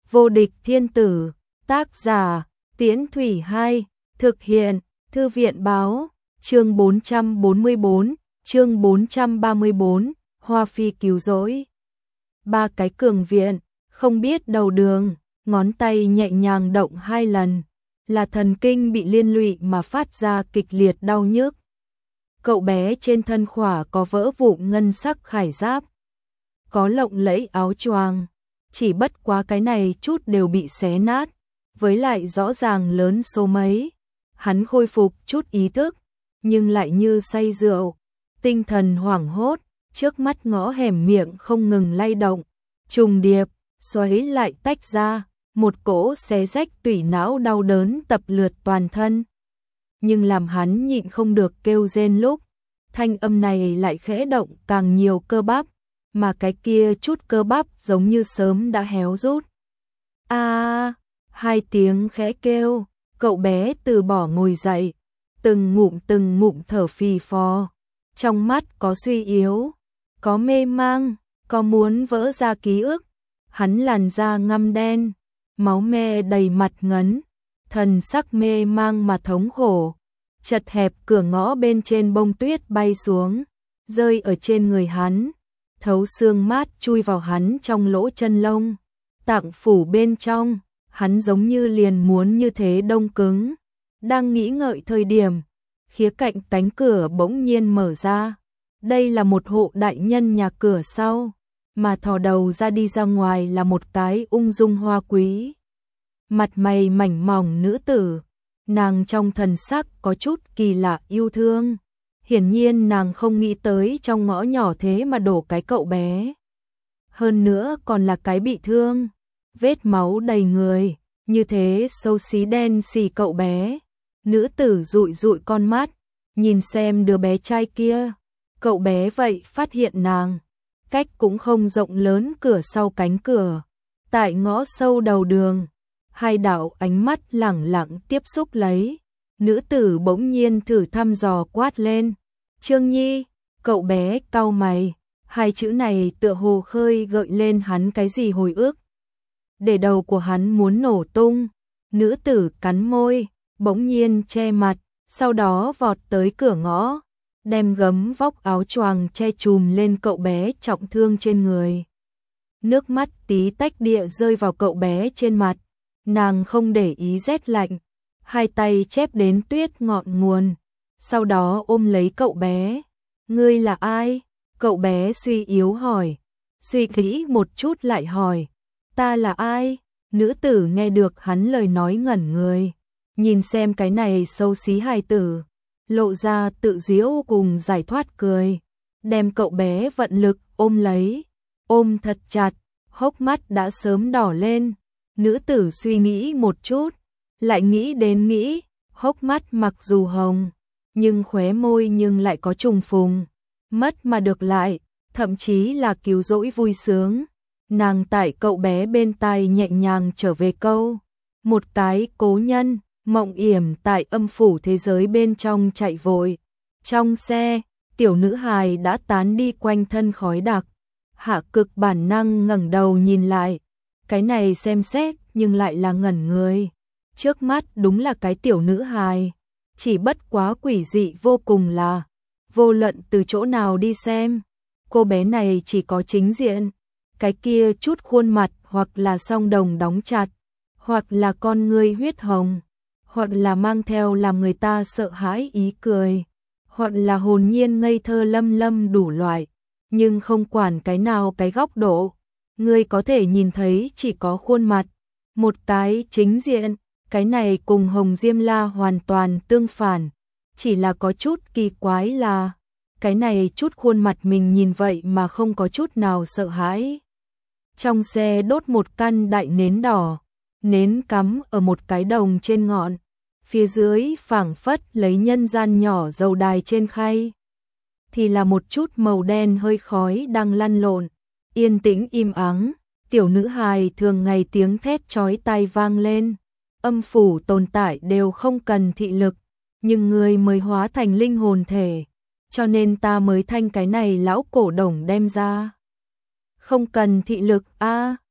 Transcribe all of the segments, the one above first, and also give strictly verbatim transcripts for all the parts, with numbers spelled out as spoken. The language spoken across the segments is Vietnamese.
Vô địch thiên tử, tác giả, Tiễn Thủy hai, thực hiện, Thư viện báo, chương bốn trăm bốn mươi bốn, chương bốn trăm ba mươi bốn, Hoa Phi cứu rỗi. Ba cái cường viện, không biết đầu đường, ngón tay nhẹ nhàng động hai lần, là thần kinh bị liên lụy mà phát ra kịch liệt đau nhức. Cậu bé trên thân khỏa có vỡ vụn ngân sắc khải giáp, có lộng lẫy áo choàng, chỉ bất quá cái này chút đều bị xé nát, với lại rõ ràng lớn số mấy. Hắn khôi phục chút ý thức, nhưng lại như say rượu, tinh thần hoảng hốt, trước mắt ngõ hẻm miệng không ngừng lay động, trùng điệp, xoáy lại tách ra, một cỗ xé rách tủy não đau đớn tập lượt toàn thân. Nhưng làm hắn nhịn không được kêu rên lúc, thanh âm này lại khẽ động càng nhiều cơ bắp, mà cái kia chút cơ bắp giống như sớm đã héo rút. A, à, hai tiếng khẽ kêu, cậu bé từ bỏ ngồi dậy, từng ngụm từng ngụm thở phì phò, trong mắt có suy yếu, có mê mang, có muốn vỡ ra ký ức. Hắn làn da ngăm đen, máu me đầy mặt ngấn, thần sắc mê mang mà thống khổ. Chật hẹp cửa ngõ bên trên bông tuyết bay xuống, rơi ở trên người hắn, thấu xương mát chui vào hắn trong lỗ chân lông, tạng phủ bên trong, hắn giống như liền muốn như thế đông cứng. Đang nghĩ ngợi thời điểm, khía cạnh cánh cửa bỗng nhiên mở ra. Đây là một hộ đại nhân nhà cửa sau, mà thò đầu ra đi ra ngoài là một cái ung dung hoa quý, mặt mày mảnh mỏng nữ tử. Nàng trong thần sắc có chút kỳ lạ yêu thương. Hiển nhiên nàng không nghĩ tới trong ngõ nhỏ thế mà đổ cái cậu bé. Hơn nữa còn là cái bị thương, vết máu đầy người, như thế xấu xí đen xì cậu bé. Nữ tử dụi dụi con mắt, nhìn xem đứa bé trai kia. Cậu bé vậy phát hiện nàng, cách cũng không rộng lớn cửa sau cánh cửa. Tại ngõ sâu đầu đường, hai đạo ánh mắt lẳng lặng tiếp xúc lấy. Nữ tử bỗng nhiên thử thăm dò quát lên, Trương Nhi. Cậu bé cau mày, hai chữ này tựa hồ khơi gợi lên hắn cái gì hồi ức, để đầu của hắn muốn nổ tung. Nữ tử cắn môi, bỗng nhiên che mặt, sau đó vọt tới cửa ngõ, đem gấm vóc áo choàng che chùm lên cậu bé trọng thương trên người. Nước mắt tí tách địa rơi vào cậu bé trên mặt. Nàng không để ý rét lạnh, hai tay chép đến tuyết ngọn nguồn, sau đó ôm lấy cậu bé. Ngươi là ai? Cậu bé suy yếu hỏi. Suy nghĩ một chút lại hỏi, ta là ai? Nữ tử nghe được hắn lời nói ngẩn người, nhìn xem cái này xấu xí hài tử, lộ ra tự giễu cùng giải thoát cười, đem cậu bé vận lực ôm lấy, ôm thật chặt, hốc mắt đã sớm đỏ lên. Nữ tử suy nghĩ một chút, lại nghĩ đến nghĩ, hốc mắt mặc dù hồng, nhưng khóe môi nhưng lại có trùng phùng, mất mà được lại, thậm chí là cứu rỗi vui sướng. Nàng tại cậu bé bên tai nhẹ nhàng trở về câu, một cái cố nhân, mộng yểm tại âm phủ thế giới bên trong chạy vội. Trong xe, tiểu nữ hài đã tán đi quanh thân khói đặc, Hạ Cực bản năng ngẩng đầu nhìn lại. Cái này xem xét nhưng lại là ngẩn người. Trước mắt đúng là cái tiểu nữ hài, chỉ bất quá quỷ dị vô cùng là, vô luận từ chỗ nào đi xem, cô bé này chỉ có chính diện, cái kia chút khuôn mặt hoặc là song đồng đóng chặt, hoặc là con ngươi huyết hồng, hoặc là mang theo làm người ta sợ hãi ý cười, hoặc là hồn nhiên ngây thơ lâm lâm đủ loại, nhưng không quản cái nào cái góc độ, ngươi có thể nhìn thấy chỉ có khuôn mặt, một cái chính diện. Cái này cùng Hồng Diêm La hoàn toàn tương phản, chỉ là có chút kỳ quái là, cái này chút khuôn mặt mình nhìn vậy mà không có chút nào sợ hãi. Trong xe đốt một căn đại nến đỏ, nến cắm ở một cái đồng trên ngọn, phía dưới phảng phất lấy nhân gian nhỏ dầu đài trên khay, thì là một chút màu đen hơi khói đang lăn lộn. Yên tĩnh im ắng, tiểu nữ hài thường ngày tiếng thét chói tai vang lên. Âm phủ tồn tại đều không cần thị lực, nhưng người mới hóa thành linh hồn thể, cho nên ta mới thanh cái này lão cổ đồng đem ra. Không cần thị lực a. À,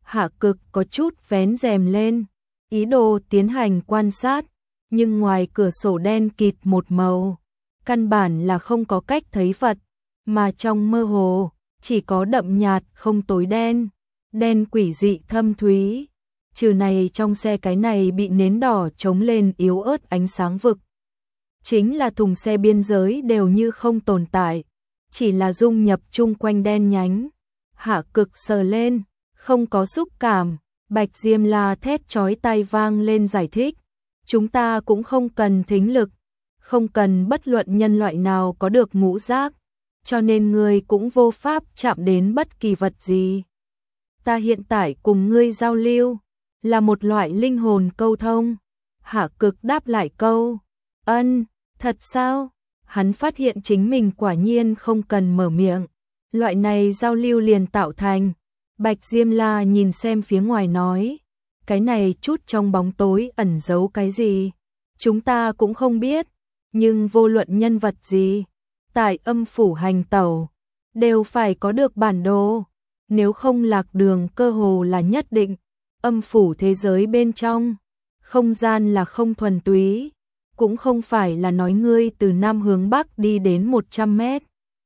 Hạ Cực có chút vén rèm lên, ý đồ tiến hành quan sát, nhưng ngoài cửa sổ đen kịt một màu, căn bản là không có cách thấy vật, mà trong mơ hồ, chỉ có đậm nhạt không tối đen, đen quỷ dị thâm thúy. Trừ này trong xe cái này bị nến đỏ chống lên yếu ớt ánh sáng vực. Chính là thùng xe biên giới đều như không tồn tại, chỉ là dung nhập chung quanh đen nhánh. Hạ Cực sờ lên, không có xúc cảm, Bạch Diêm La thét chói tai vang lên giải thích. Chúng ta cũng không cần thính lực, không cần bất luận nhân loại nào có được ngũ giác, cho nên ngươi cũng vô pháp chạm đến bất kỳ vật gì. Ta hiện tại cùng ngươi giao lưu, là một loại linh hồn câu thông. Hạ Cực đáp lại câu, ân, thật sao? Hắn phát hiện chính mình quả nhiên không cần mở miệng, loại này giao lưu liền tạo thành. Bạch Diêm La nhìn xem phía ngoài nói, cái này chút trong bóng tối ẩn giấu cái gì, chúng ta cũng không biết, nhưng vô luận nhân vật gì, tại âm phủ hành tẩu, đều phải có được bản đồ, nếu không lạc đường cơ hồ là nhất định. Âm phủ thế giới bên trong, không gian là không thuần túy, cũng không phải là nói ngươi từ Nam hướng Bắc đi đến một trăm mét.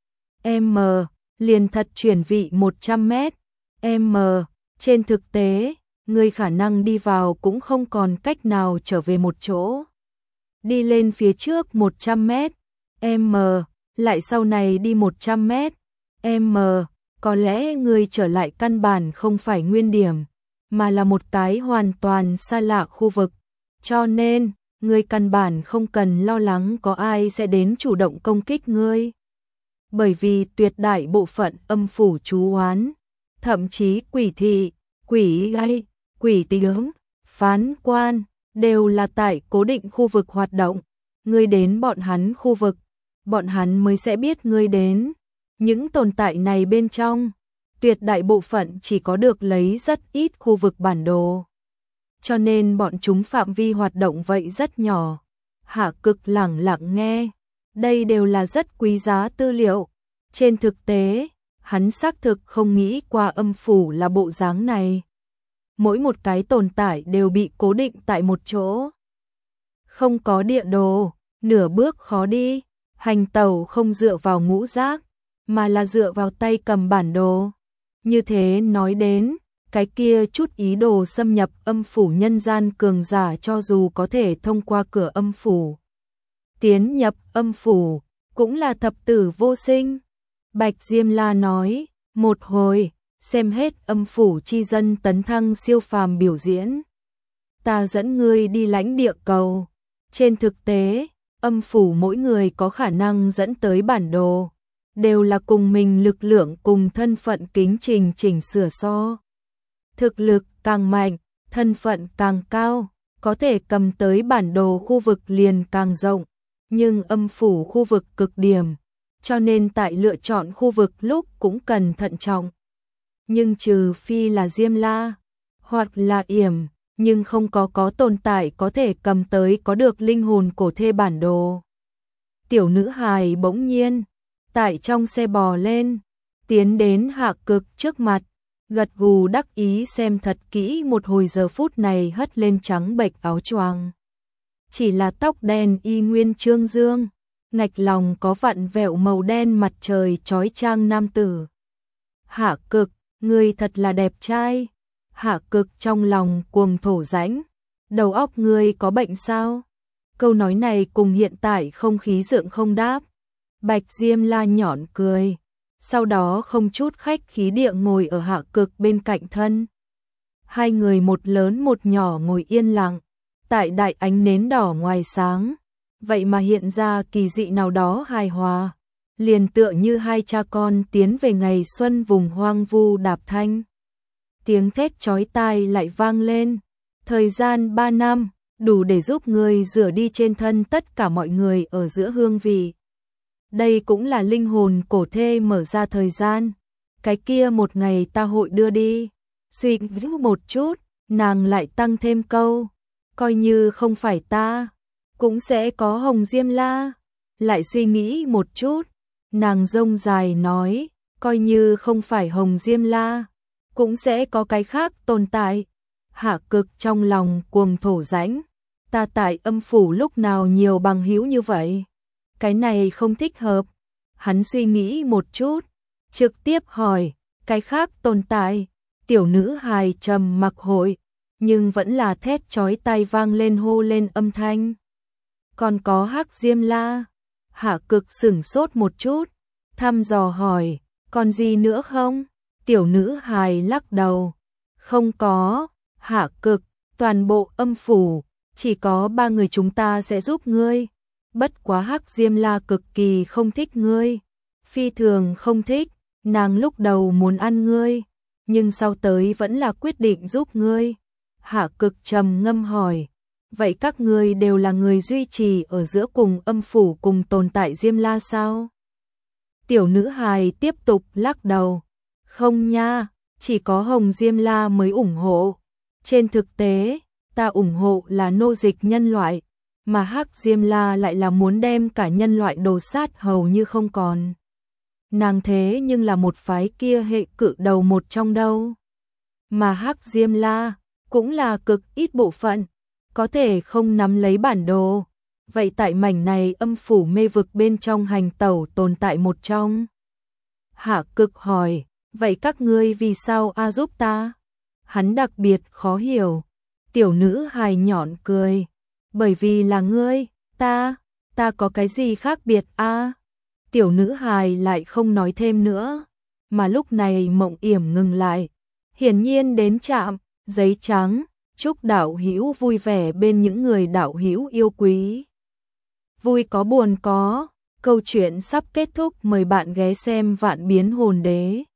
M, liền thật chuyển vị một trăm mét. M, trên thực tế, ngươi khả năng đi vào cũng không còn cách nào trở về một chỗ. Đi lên phía trước một trăm mét. M, lại sau này đi một trăm mét. M, có lẽ ngươi trở lại căn bản không phải nguyên điểm, mà là một cái hoàn toàn xa lạ khu vực. Cho nên, ngươi căn bản không cần lo lắng có ai sẽ đến chủ động công kích ngươi. Bởi vì tuyệt đại bộ phận âm phủ chú oán, thậm chí quỷ thị, quỷ gai, quỷ tướng, phán quan, đều là tại cố định khu vực hoạt động. Ngươi đến bọn hắn khu vực, bọn hắn mới sẽ biết ngươi đến. Những tồn tại này bên trong, tuyệt đại bộ phận chỉ có được lấy rất ít khu vực bản đồ. Cho nên bọn chúng phạm vi hoạt động vậy rất nhỏ. Hạ Cực lẳng lặng nghe, đây đều là rất quý giá tư liệu. Trên thực tế, hắn xác thực không nghĩ qua âm phủ là bộ dáng này. Mỗi một cái tồn tại đều bị cố định tại một chỗ. Không có địa đồ, nửa bước khó đi, hành tẩu không dựa vào ngũ giác, mà là dựa vào tay cầm bản đồ. Như thế nói đến, cái kia chút ý đồ xâm nhập âm phủ nhân gian cường giả cho dù có thể thông qua cửa âm phủ, tiến nhập âm phủ, cũng là thập tử vô sinh. Bạch Diêm La nói, một hồi, xem hết âm phủ chi dân tấn thăng siêu phàm biểu diễn. Ta dẫn ngươi đi lãnh địa cầu. Trên thực tế, âm phủ mỗi người có khả năng dẫn tới bản đồ, đều là cùng mình lực lượng cùng thân phận kính trình chỉnh sửa so. Thực lực càng mạnh, thân phận càng cao, có thể cầm tới bản đồ khu vực liền càng rộng, nhưng âm phủ khu vực cực điểm, cho nên tại lựa chọn khu vực lúc cũng cần thận trọng. Nhưng trừ phi là Diêm La, hoặc là Yểm, nhưng không có có tồn tại có thể cầm tới có được linh hồn cổ thê bản đồ. Tiểu nữ hài bỗng nhiên, tại trong xe bò lên, tiến đến Hạ Cực trước mặt, gật gù đắc ý xem thật kỹ một hồi, giờ phút này hất lên trắng bệch áo choàng. Chỉ là tóc đen y nguyên trương dương, ngạch lòng có vặn vẹo màu đen mặt trời chói chang nam tử. Hạ Cực, ngươi thật là đẹp trai. Hạ Cực trong lòng cuồng thổ rãnh, đầu óc ngươi có bệnh sao? Câu nói này cùng hiện tại không khí dựng không đáp. Bạch Diêm La nhọn cười, sau đó không chút khách khí địa ngồi ở Hạ Cực bên cạnh thân. Hai người một lớn một nhỏ ngồi yên lặng, tại đại ánh nến đỏ ngoài sáng, vậy mà hiện ra kỳ dị nào đó hài hòa, liền tựa như hai cha con tiến về ngày xuân vùng hoang vu đạp thanh. Tiếng thét chói tai lại vang lên, thời gian ba năm, đủ để giúp người rửa đi trên thân tất cả mọi người ở giữa hương vị. Đây cũng là linh hồn cổ thê mở ra thời gian, cái kia một ngày ta hội đưa đi. Suy nghĩ một chút, nàng lại tăng thêm câu, coi như không phải ta, cũng sẽ có Hồng Diêm La. Lại suy nghĩ một chút, nàng rông dài nói, coi như không phải Hồng Diêm La, cũng sẽ có cái khác tồn tại. Hạ Cực trong lòng cuồng thổ rãnh, ta tại âm phủ lúc nào nhiều bằng hữu như vậy? Cái này không thích hợp. Hắn suy nghĩ một chút, trực tiếp hỏi, cái khác tồn tại. Tiểu nữ hài trầm mặc hội, nhưng vẫn là thét chói tai vang lên hô lên âm thanh. Còn có Hắc Diêm La. Hạ Cực sửng sốt một chút, thăm dò hỏi, còn gì nữa không? Tiểu nữ hài lắc đầu, không có. Hạ Cực, toàn bộ âm phủ, chỉ có ba người chúng ta sẽ giúp ngươi. Bất quá Hắc Diêm La cực kỳ không thích ngươi, phi thường không thích, nàng lúc đầu muốn ăn ngươi, nhưng sau tới vẫn là quyết định giúp ngươi. Hạ Cực trầm ngâm hỏi, vậy các ngươi đều là người duy trì ở giữa cùng âm phủ cùng tồn tại Diêm La sao? Tiểu nữ hài tiếp tục lắc đầu, không nha, chỉ có Hồng Diêm La mới ủng hộ. Trên thực tế, ta ủng hộ là nô dịch nhân loại, mà Hắc Diêm La lại là muốn đem cả nhân loại đồ sát hầu như không còn. Nàng thế nhưng là một phái kia hệ cự đầu một trong đâu. Mà Hắc Diêm La cũng là cực ít bộ phận, có thể không nắm lấy bản đồ. Vậy tại mảnh này âm phủ mê vực bên trong hành tẩu tồn tại một trong. Hạ Cực hỏi, vậy các ngươi vì sao a giúp ta? Hắn đặc biệt khó hiểu. Tiểu nữ hài nhọn cười, bởi vì là ngươi, ta, ta có cái gì khác biệt a? Tiểu nữ hài lại không nói thêm nữa, mà lúc này Mộng Yểm ngừng lại. Hiển nhiên đến trạm, giấy trắng, chúc đạo hữu vui vẻ bên những người đạo hữu yêu quý. Vui có buồn có, câu chuyện sắp kết thúc, mời bạn ghé xem Vạn Biến Hồn Đế.